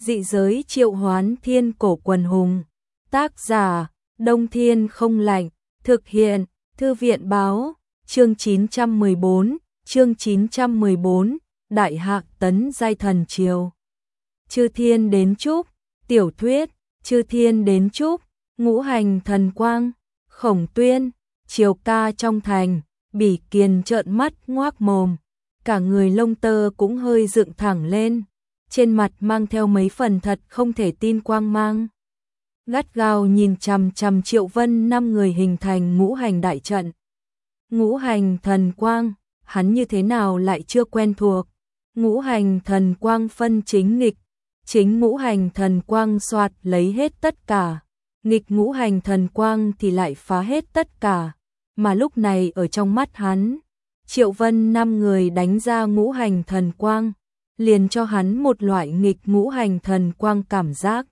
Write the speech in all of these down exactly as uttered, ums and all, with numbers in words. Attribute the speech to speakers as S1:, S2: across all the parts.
S1: Dị giới triệu hoán thiên cổ quần hùng. Tác giả, Đông Thiên không lạnh. Thực hiện, Thư viện báo. Chương chín trăm mười bốn, chương chín trăm mười bốn, Đại Hạ tấn giai thần triều. Chư thiên đến chúc, tiểu thuyết, chư thiên đến chúc, ngũ hành thần quang, Khổng Tuyên, triều ca trong thành, Bỉ Kiền trợn mắt ngoác mồm, cả người lông tơ cũng hơi dựng thẳng lên, trên mặt mang theo mấy phần thật không thể tin quang mang. Gắt gao nhìn chằm chằm Triệu Vân năm người hình thành ngũ hành đại trận. Ngũ hành thần quang, hắn như thế nào lại chưa quen thuộc. Ngũ hành thần quang phân chính nghịch, chính ngũ hành thần quang soạt lấy hết tất cả, nghịch ngũ hành thần quang thì lại phá hết tất cả, mà lúc này ở trong mắt hắn, Triệu Vân năm người đánh ra ngũ hành thần quang, liền cho hắn một loại nghịch ngũ hành thần quang cảm giác.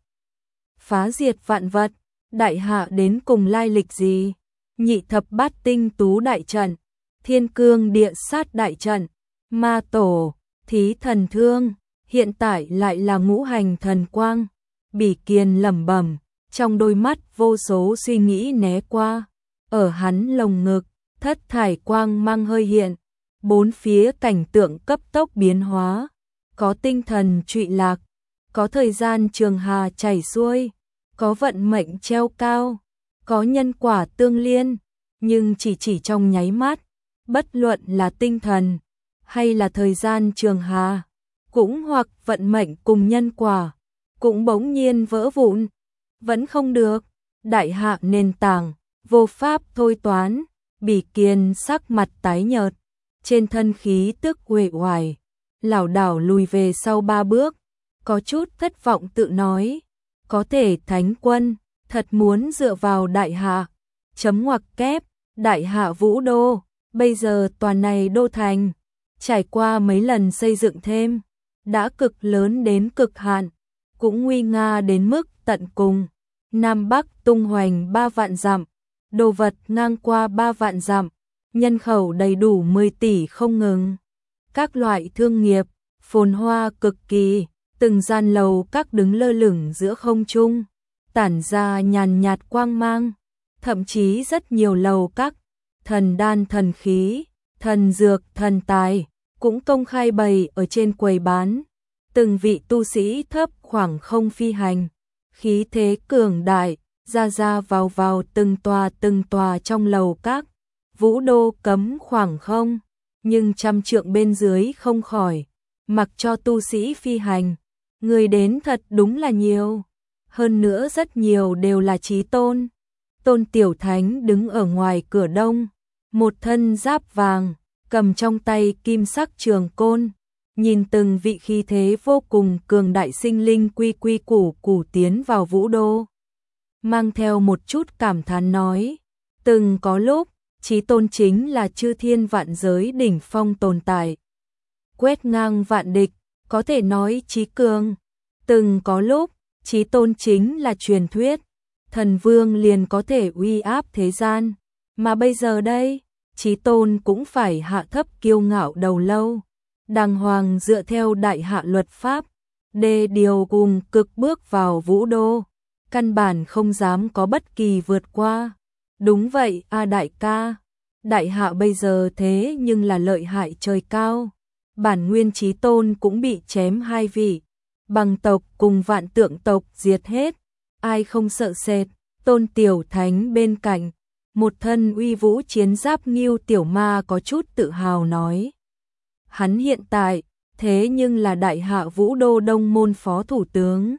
S1: Phá diệt vạn vật, đại hạ đến cùng lai lịch gì? Nhị thập bát tinh tú đại trận, thiên cương địa sát đại trận, ma tổ, thí thần thương, hiện tại lại là ngũ hành thần quang. Bỉ Kiền lẩm bẩm, trong đôi mắt vô số suy nghĩ né qua, ở hắn lồng ngực, thất thải quang mang hơi hiện, bốn phía cảnh tượng cấp tốc biến hóa, có tinh thần trụy lạc, có thời gian trường hà chảy xuôi, có vận mệnh treo cao, có nhân quả tương liên, nhưng chỉ chỉ trong nháy mắt, bất luận là tinh thần hay là thời gian trường hà, cũng hoặc vận mệnh cùng nhân quả, cũng bỗng nhiên vỡ vụn, vẫn không được, đại hạ nền tảng, vô pháp thôi toán. Bỉ Kiền sắc mặt tái nhợt, trên thân khí tức uể oải, lảo đảo lùi về sau ba bước, có chút thất vọng tự nói, có thể thánh quân, thật muốn dựa vào đại hạ, chấm ngoặc kép, đại hạ vũ đô, bây giờ toàn này đô thành, trải qua mấy lần xây dựng thêm, đã cực lớn đến cực hạn, cũng nguy nga đến mức tận cùng, Nam Bắc tung hoành ba vạn dặm, đồ vật ngang qua ba vạn dặm, nhân khẩu đầy đủ mười tỷ không ngừng, các loại thương nghiệp, phồn hoa cực kỳ, từng gian lầu các đứng lơ lửng giữa không trung, tản ra nhàn nhạt quang mang, thậm chí rất nhiều lầu các, thần đan thần khí, thần dược, thần tài, cũng công khai bày ở trên quầy bán, từng vị tu sĩ thấp khoảng không phi hành, khí thế cường đại, ra ra vào vào từng tòa từng tòa trong lầu các, vũ đô cấm khoảng không, nhưng trăm trượng bên dưới không khỏi, mặc cho tu sĩ phi hành, người đến thật đúng là nhiều, hơn nữa rất nhiều đều là chí tôn. Tôn Tiểu Thánh đứng ở ngoài cửa đông, một thân giáp vàng, cầm trong tay kim sắc trường côn, nhìn từng vị khí thế vô cùng cường đại sinh linh quy quy củ củ tiến vào vũ đô. Mang theo một chút cảm thán nói, từng có lúc, chí tôn chính là chư thiên vạn giới đỉnh phong tồn tại. Quét ngang vạn địch, có thể nói chí cường. Từng có lúc, chí tôn chính là truyền thuyết, thần vương liền có thể uy áp thế gian. Mà bây giờ đây, chí tôn cũng phải hạ thấp kiêu ngạo đầu lâu, đàng hoàng dựa theo đại hạ luật pháp, đê điều cùng cực bước vào vũ đô, căn bản không dám có bất kỳ vượt qua. Đúng vậy a đại ca, đại hạ bây giờ thế nhưng là lợi hại trời cao, bản nguyên chí tôn cũng bị chém hai vị, bằng tộc cùng vạn tượng tộc diệt hết, ai không sợ sệt. Tôn Tiểu Thánh bên cạnh, một thân uy vũ chiến giáp Ngưu Tiểu Ma có chút tự hào nói. Hắn hiện tại, thế nhưng là đại hạ vũ đô đông môn phó thủ tướng.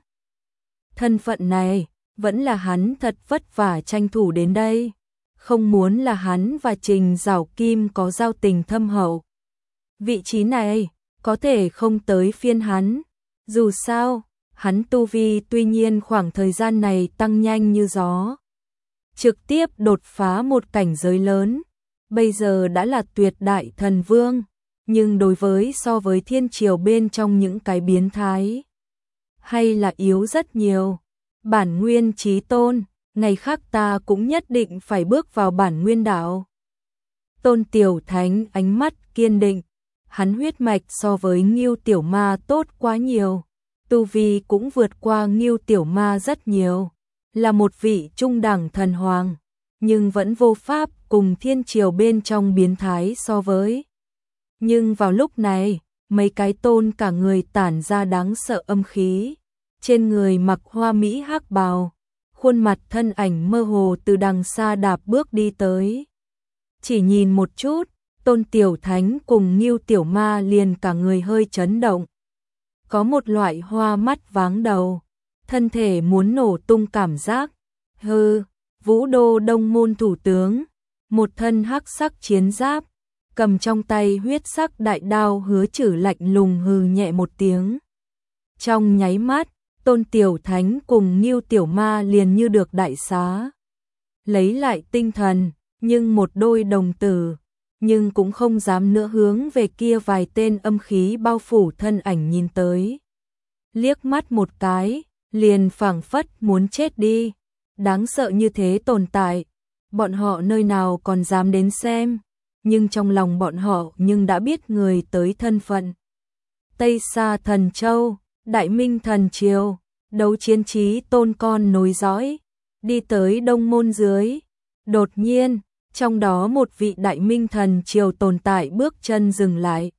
S1: Thân phận này, vẫn là hắn thật vất vả tranh thủ đến đây. Không muốn là hắn và Trình Giảo Kim có giao tình thâm hậu. Vị trí này, có thể không tới phiên hắn. Dù sao, hắn tu vi tuy nhiên khoảng thời gian này tăng nhanh như gió. Trực tiếp đột phá một cảnh giới lớn. Bây giờ đã là tuyệt đại thần vương. Nhưng đối với so với thiên triều bên trong những cái biến thái, hay là yếu rất nhiều. Bản nguyên chí tôn, ngày khác ta cũng nhất định phải bước vào bản nguyên đạo. Tôn Tiểu Thánh ánh mắt kiên định, hắn huyết mạch so với Ngưu Tiểu Ma tốt quá nhiều. tu vi cũng vượt qua Ngưu Tiểu Ma rất nhiều, là một vị trung đẳng thần hoàng, nhưng vẫn vô pháp cùng thiên triều bên trong biến thái so với. Nhưng vào lúc này, mấy cái tôn cả người tản ra đáng sợ âm khí, trên người mặc hoa mỹ hắc bào, khuôn mặt thân ảnh mơ hồ từ đằng xa đạp bước đi tới. Chỉ nhìn một chút, Tôn Tiểu Thánh cùng Ngưu Tiểu Ma liền cả người hơi chấn động. Có một loại hoa mắt váng đầu, thân thể muốn nổ tung cảm giác. Hừ, Vũ Đô Đông Môn thủ tướng, một thân hắc sắc chiến giáp, cầm trong tay huyết sắc đại đao Hứa Chử lạnh lùng hừ nhẹ một tiếng. Trong nháy mắt, Tôn Tiểu Thánh cùng Ngưu Tiểu Ma liền như được đại xá. Lấy lại tinh thần, nhưng một đôi đồng tử, nhưng cũng không dám nữa hướng về kia vài tên âm khí bao phủ thân ảnh nhìn tới. Liếc mắt một cái, liền phảng phất muốn chết đi. Đáng sợ như thế tồn tại, bọn họ nơi nào còn dám đến xem, nhưng trong lòng bọn họ nhưng đã biết người tới thân phận. Tây Sa Thần Châu, Đại Minh Thần Triều, Đấu Chiến Chí Tôn con nối dõi, đi tới Đông Môn dưới. Đột nhiên, trong đó một vị Đại Minh Thần Triều tồn tại bước chân dừng lại,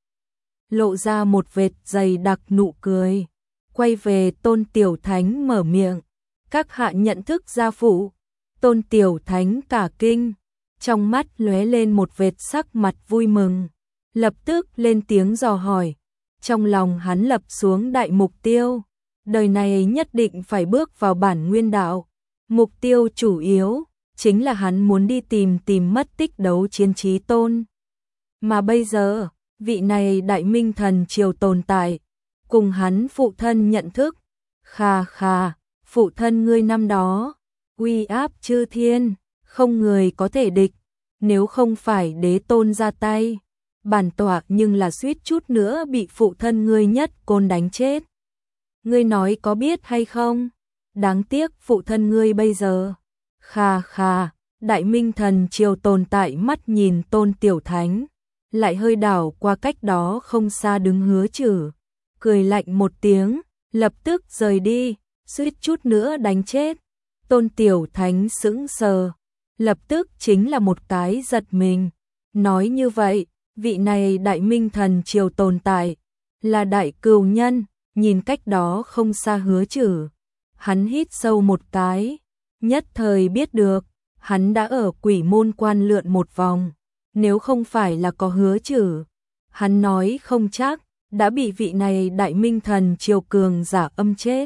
S1: lộ ra một vệt dày đặc nụ cười, quay về Tôn Tiểu Thánh mở miệng. Các hạ nhận thức gia phụ. Tôn Tiểu Thánh cả kinh, trong mắt lóe lên một vệt sắc mặt vui mừng, lập tức lên tiếng dò hỏi. Trong lòng hắn lập xuống đại mục tiêu, đời này nhất định phải bước vào bản nguyên đạo. Mục tiêu chủ yếu chính là hắn muốn đi tìm tìm mất tích Đấu Chiến Chí Tôn. Mà bây giờ, vị này Đại Minh Thần Triều tồn tại, cùng hắn phụ thân nhận thức. Khà khà, phụ thân ngươi năm đó, uy áp chư thiên, không người có thể địch, nếu không phải đế tôn ra tay, bản tọa nhưng là suýt chút nữa bị phụ thân ngươi nhất côn đánh chết. Ngươi nói có biết hay không? Đáng tiếc phụ thân ngươi bây giờ. Khà khà, Đại Minh Thần Triều tồn tại mắt nhìn Tôn Tiểu Thánh, lại hơi đảo qua cách đó không xa đứng Hứa Chử, cười lạnh một tiếng, lập tức rời đi, suýt chút nữa đánh chết. Tôn Tiểu Thánh sững sờ, lập tức chính là một cái giật mình. Nói như vậy, vị này Đại Minh Thần Triều tồn tại, là đại cừu nhân, nhìn cách đó không xa Hứa Chử. Hắn hít sâu một cái, nhất thời biết được, hắn đã ở Quỷ Môn Quan lượn một vòng, nếu không phải là có Hứa Chử, hắn nói không chắc, đã bị vị này Đại Minh Thần Triều cường giả âm chết.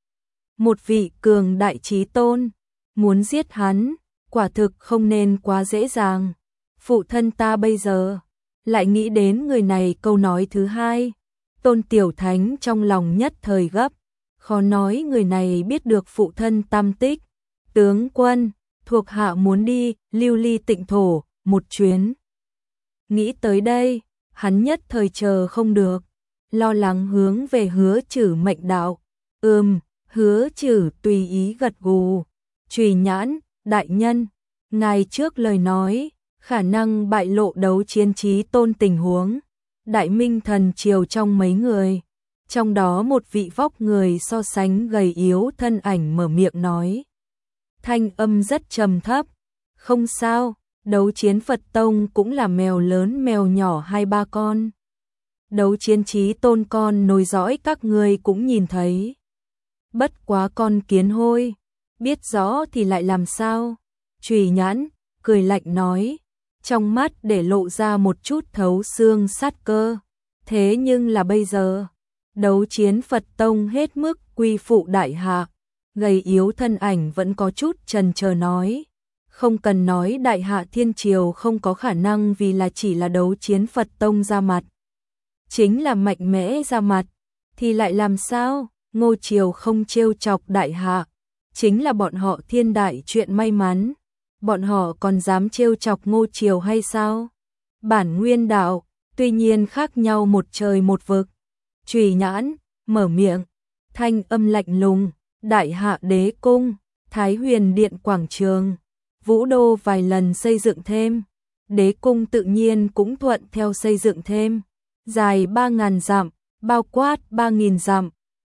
S1: Một vị cường đại chí tôn, muốn giết hắn, quả thực không nên quá dễ dàng. Phụ thân ta bây giờ, lại nghĩ đến người này câu nói thứ hai. Tôn Tiểu Thánh trong lòng nhất thời gấp, khó nói người này biết được phụ thân tam tích. Tướng quân, thuộc hạ muốn đi Lưu Ly Tịnh Thổ một chuyến. Nghĩ tới đây, hắn nhất thời chờ không được, lo lắng hướng về Hứa Chử mệnh đạo. Ừm, Hứa Chử tùy ý gật gù. Trùy Nhãn, đại nhân, ngài trước lời nói, khả năng bại lộ Đấu Chiến Chí Tôn tình huống. Đại Minh Thần Triều trong mấy người, trong đó một vị vóc người so sánh gầy yếu thân ảnh mở miệng nói. Thanh âm rất trầm thấp. Không sao, Đấu Chiến Phật Tông cũng là mèo lớn mèo nhỏ hai ba con. Đấu Chiến Chí Tôn con nối dõi các ngươi cũng nhìn thấy. Bất quá con kiến hôi, biết rõ thì lại làm sao? Trùy Nhãn, cười lạnh nói, trong mắt để lộ ra một chút thấu xương sát cơ. Thế nhưng là bây giờ, Đấu Chiến Phật Tông hết mức quy phụ đại hạ. Gầy yếu thân ảnh vẫn có chút chần chờ nói. Không cần nói đại hạ thiên triều không có khả năng vì là chỉ là Đấu Chiến Phật Tông ra mặt. Chính là mạnh mẽ ra mặt, thì lại làm sao? Ngô Triều không trêu chọc đại hạ, chính là bọn họ thiên đại chuyện may mắn. Bọn họ còn dám trêu chọc Ngô Triều hay sao? Bản nguyên đạo, tuy nhiên khác nhau một trời một vực. Trùy Nhãn, mở miệng, thanh âm lạnh lùng, đại hạ đế cung, Thái Huyền Điện quảng trường, Vũ Đô vài lần xây dựng thêm. Đế cung tự nhiên cũng thuận theo xây dựng thêm, dài ba ngàn dặm, bao quát ba nghìn dặm.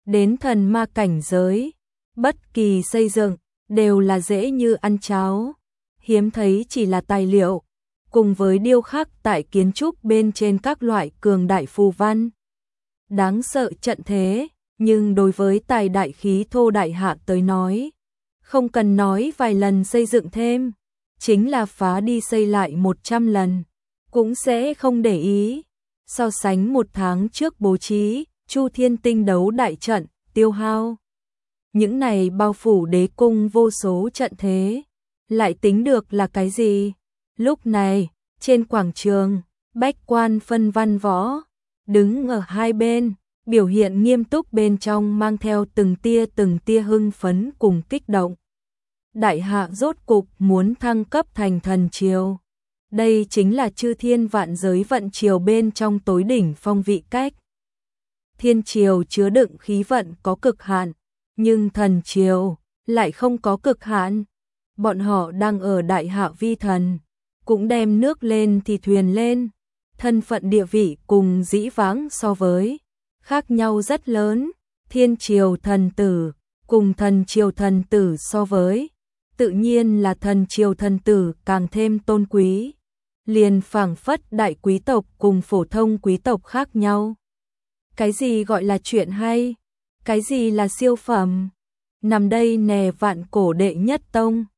S1: đến thần ma cảnh giới, bất kỳ xây dựng đều là dễ như ăn cháo, hiếm thấy chỉ là tài liệu, cùng với điêu khắc tại kiến trúc bên trên các loại cường đại phù văn. Đáng sợ trận thế, nhưng đối với tài đại khí thô đại hạ tới nói, không cần nói vài lần xây dựng thêm, chính là phá đi xây lại một trăm lần, cũng sẽ không để ý. So sánh một tháng trước bố trí, Chu Thiên Tinh đấu đại trận, tiêu hao. Những này bao phủ đế cung vô số trận thế, lại tính được là cái gì? Lúc này, trên quảng trường, bách quan phân văn võ, đứng ở hai bên, biểu hiện nghiêm túc bên trong mang theo từng tia từng tia hưng phấn cùng kích động. Đại hạ rốt cục muốn thăng cấp thành thần triều. Đây chính là chư thiên vạn giới vận triều bên trong tối đỉnh phong vị cách. Thiên triều chứa đựng khí vận có cực hạn, nhưng thần triều lại không có cực hạn. Bọn họ đang ở đại hạ vi thần, cũng đem nước lên thì thuyền lên. Thân phận địa vị cùng dĩ vãng so với, khác nhau rất lớn. Thiên triều thần tử, cùng thần triều thần tử so với, tự nhiên là thần triều thần tử càng thêm tôn quý. Liền phảng phất đại quý tộc cùng phổ thông quý tộc khác nhau. Cái gì gọi là chuyện hay? Cái gì là siêu phẩm? Nằm đây nè vạn cổ đệ nhất tông.